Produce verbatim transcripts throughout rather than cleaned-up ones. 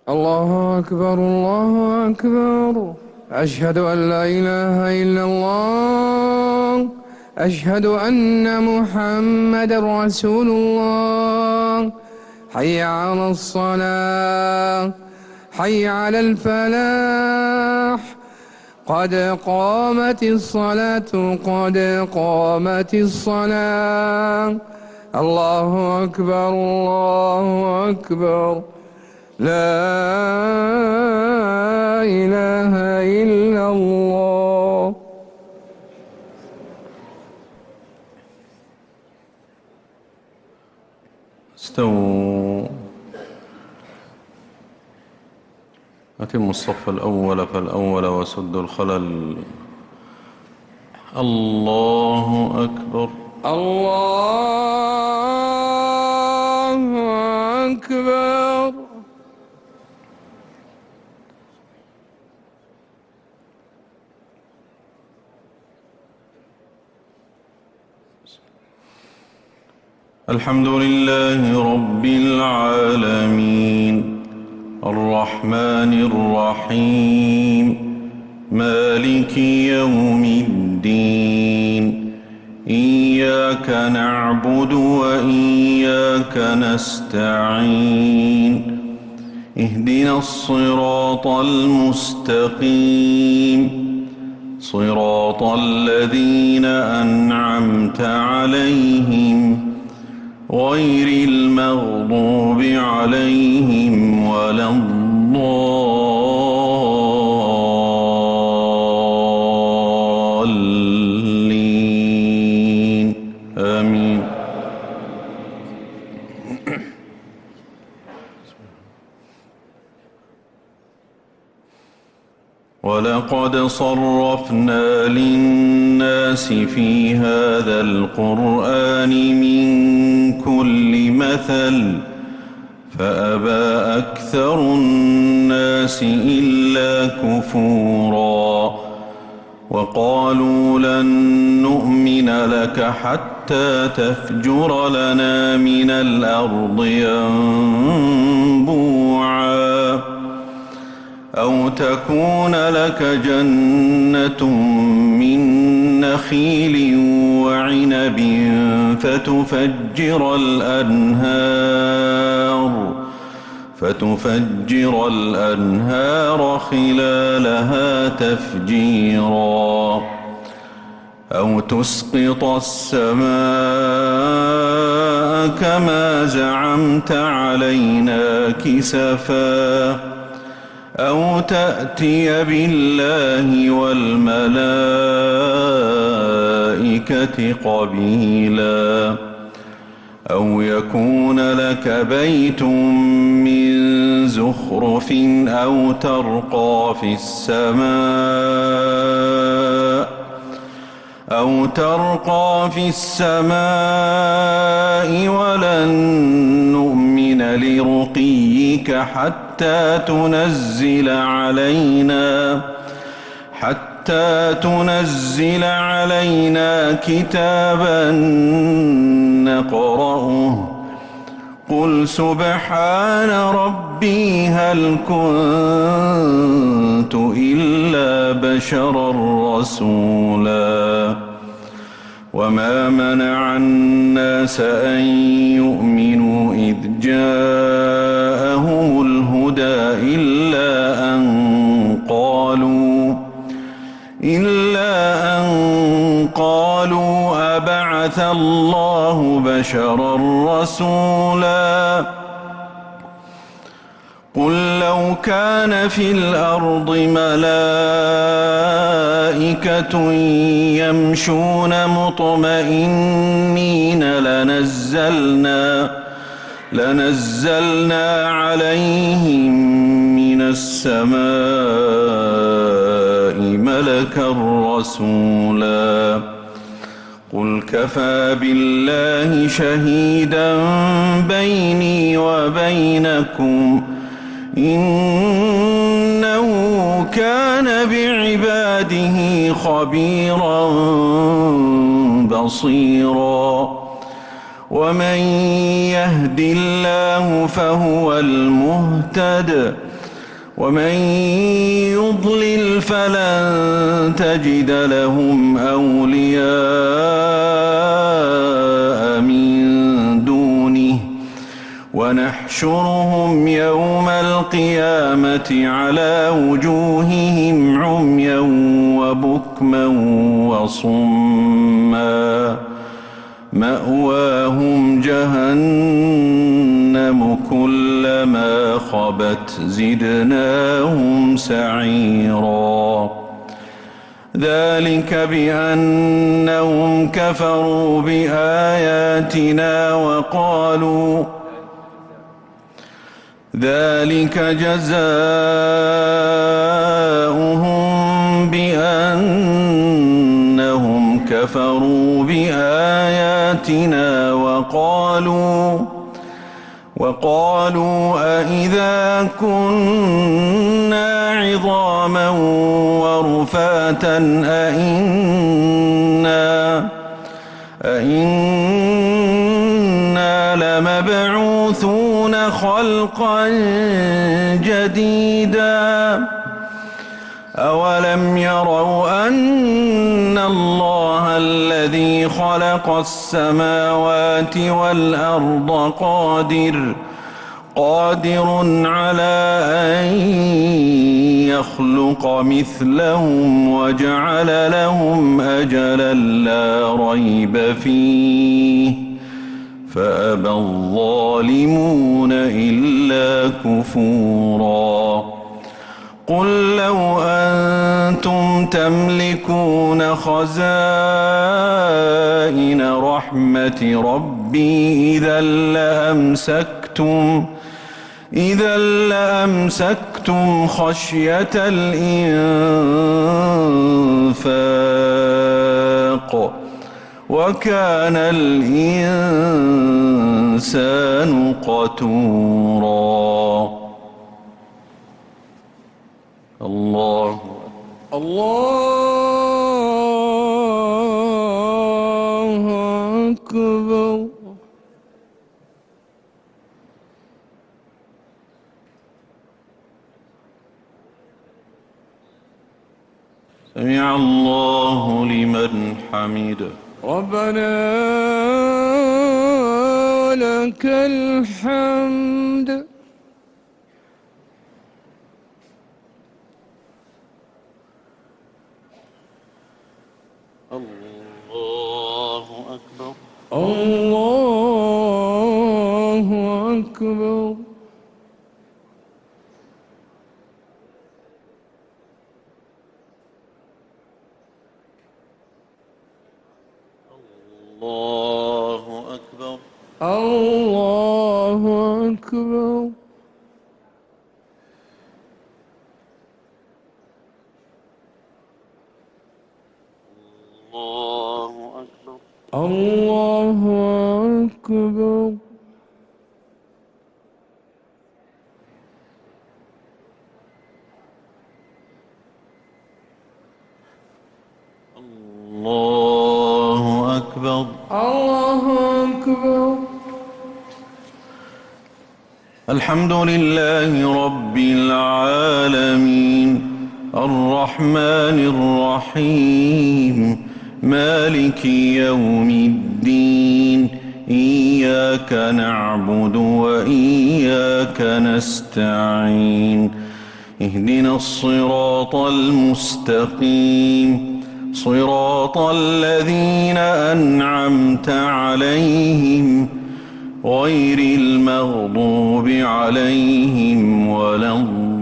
الله أكبر الله أكبر. أشهد أن لا إله إلا الله. أشهد أن محمدًا رسول الله. حي على الصلاة، حي على الفلاح، قد قامت الصلاة، قد قامت الصلاة. الله أكبر الله أكبر. لا إله إلا الله. استووا. أتموا الصف الأول فالأول وسدوا الخلل. الله أكبر الله أكبر. الحمد لله رب العالمين الرحمن الرحيم مالك يوم الدين إياك نعبد وإياك نستعين اهدنا الصراط المستقيم صراط الذين أنعمت عليهم غير المغضوب عليهم ولا الضالين آمين. ولقد صرفنا للناس في هذا القرآن من كل مثل فأبى أكثر الناس إلا كفورا وقالوا لن نؤمن لك حتى تفجر لنا من الأرض ينبوعا أو تكون لك جنة من نخيل وعنب فتفجر الأنهار فتفجر الأنهار خلالها تفجيرا أو تسقط السماء كما زعمت علينا كسفا أو تأتي بالله والملائكة قبيلا أو يكون لك بيت من زخرف أو ترقى في السماء أو ترقى في السماء ولن نؤمن لرقيك حتى تنزل علينا حتى تنزل علينا كتابا نقرأه قل سبحان ربي هل كنت إلا بشرا رسولا وما منع الناس أن يؤمنوا إذ جاءهم الهدى إلا أن قالوا إلا أن قالوا أبعث الله بشرا رسولا قل لو كان في الأرض ملائكة يمشون مطمئنين لنزلنا لنزلنا عليهم من السماء ملكا رسولا قل كفى بالله شهيدا بيني وبينكم إنه كان بعباده خبيرا بصيرا ومن يهد الله فهو المهتد ومن يضلل فلن تجد لهم أولياء من دونه ونحشرهم يوم القيامة على وجوههم عميا وبكما وصما مأواهم جهنم كلما خبت زدناهم سعيرا ذلك بأنهم كفروا بآياتنا وقالوا ذلك جزاؤهم بأنهم كفروا بآياتنا وقالوا وقالوا أإذا كنا عظاما ورفاتا أإنا أإنا لمبعوثون خلقا جديدا أولم يروا أن الله الذي خلق السماوات والأرض قادر قادر على أن يخلق مثلهم وجعل لهم أجلا لا ريب فيه فأبى الظالمون إلا كفورا قل لو أنتم تملكون خزائن رحمة ربي إذا لأمسكتم إذا لأمسكتم خشية الإنفاق وكان الإنسان قتورا الله الله أكبر. سمع الله لمن حمده ربنا ولك الحمد. الله أكبر. الله أكبر. الله أكبر. الله أكبر. الله أكبر. الله أكبر. الله أكبر. الله أكبر. الحمد لله رب العالمين الرحمن الرحيم مالك يوم الدين إياك نعبد وإياك نستعين اهدنا الصراط المستقيم صراط الذين أنعمت عليهم غير المغضوب عليهم ولا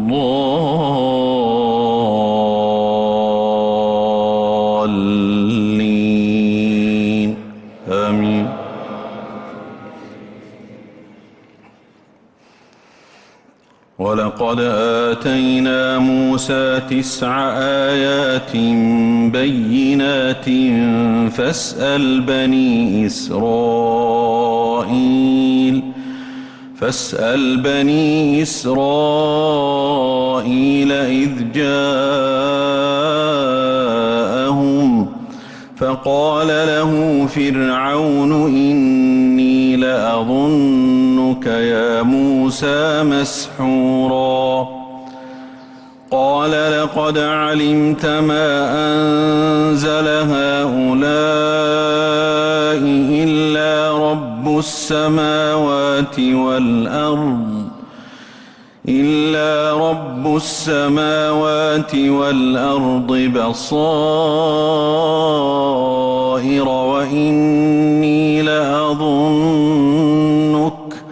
الضالين آمين. ولقد آتينا موسى تسع آيات بينات فاسأل بني إسرائيل فاسأل بني إسرائيل إذ جاءهم فقال له فرعون إني لأظنك يا موسى مسحورا قال لقد علمت ما أنزل هؤلاء إلا رب السماوات والأرض إلا رب السماوات والأرض بصائر وإني لأظنك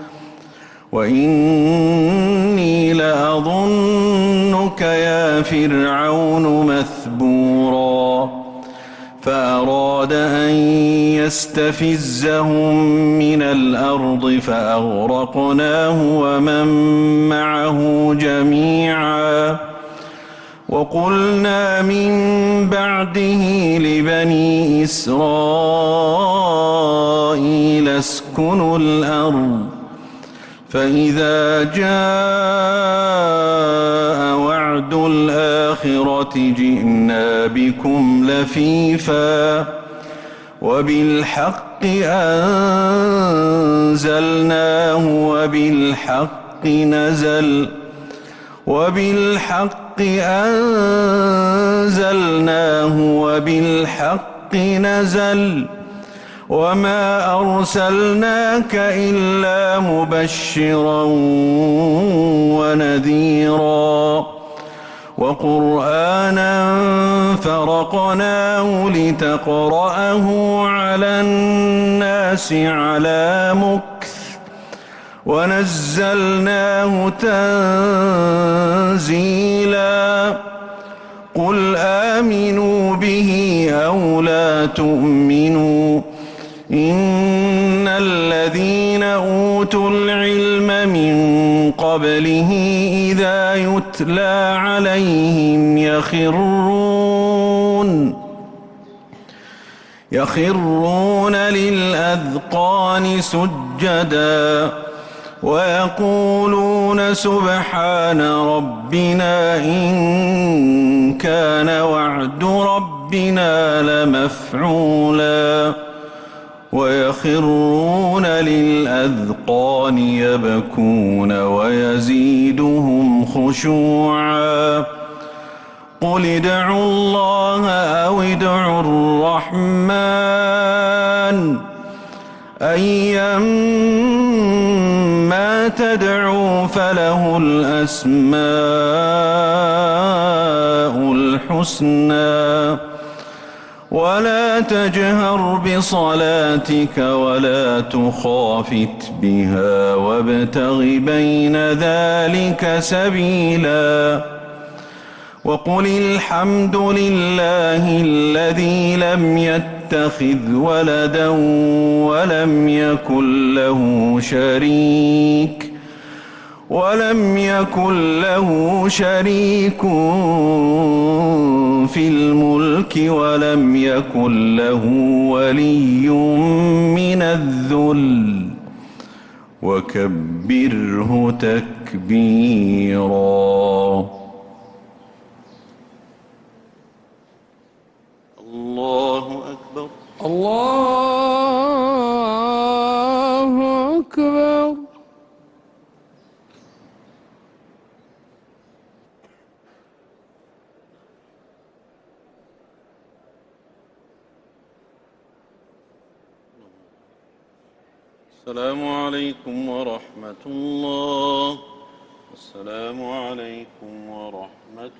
وإني لأظنك يا فرعون مثبورا فأراد أن يستفزهم من الأرض فأغرقناه ومن معه جميعا وقلنا من بعده لبني إسرائيل اسكنوا الأرض فإذا جاء وعد الآخرة جئنا بكم لفيفا وبالحق أنزلناه وبالحق نزل وبالحق أنزلناه وبالحق نزل وما أرسلناك إلا مبشرا ونذيرا وقرآنا فرقناه لتقرأه على الناس على مكث ونزلناه تنزيلا قل آمنوا به أو لا تؤمنوا إن الذين أوتوا العلم من قبله إذا يتلى عليهم يخرون يخرون للأذقان سجدا ويقولون سبحان ربنا إن كان وعد ربنا لمفعولا ويخرون للأذقان يبكون ويزيدهم خشوعا قل ادعوا الله أو ادعوا الرحمن أيما تدعوا فله الأسماء الحسنى ولا تجهر بصلاتك ولا تخافت بها وابتغ بين ذلك سبيلا وقل الحمد لله الذي لم يتخذ ولدا ولم يكن له شريك ولم يكن له شريك في الملك ولم يكن له ولي من الذل وكبره تكبيرا. الله أكبر. الله أكبر. السلام عليكم ورحمة الله. السلام عليكم ورحمة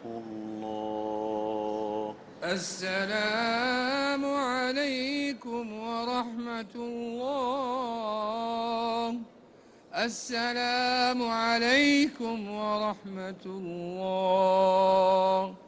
الله. السلام عليكم ورحمة الله. السلام عليكم ورحمة الله.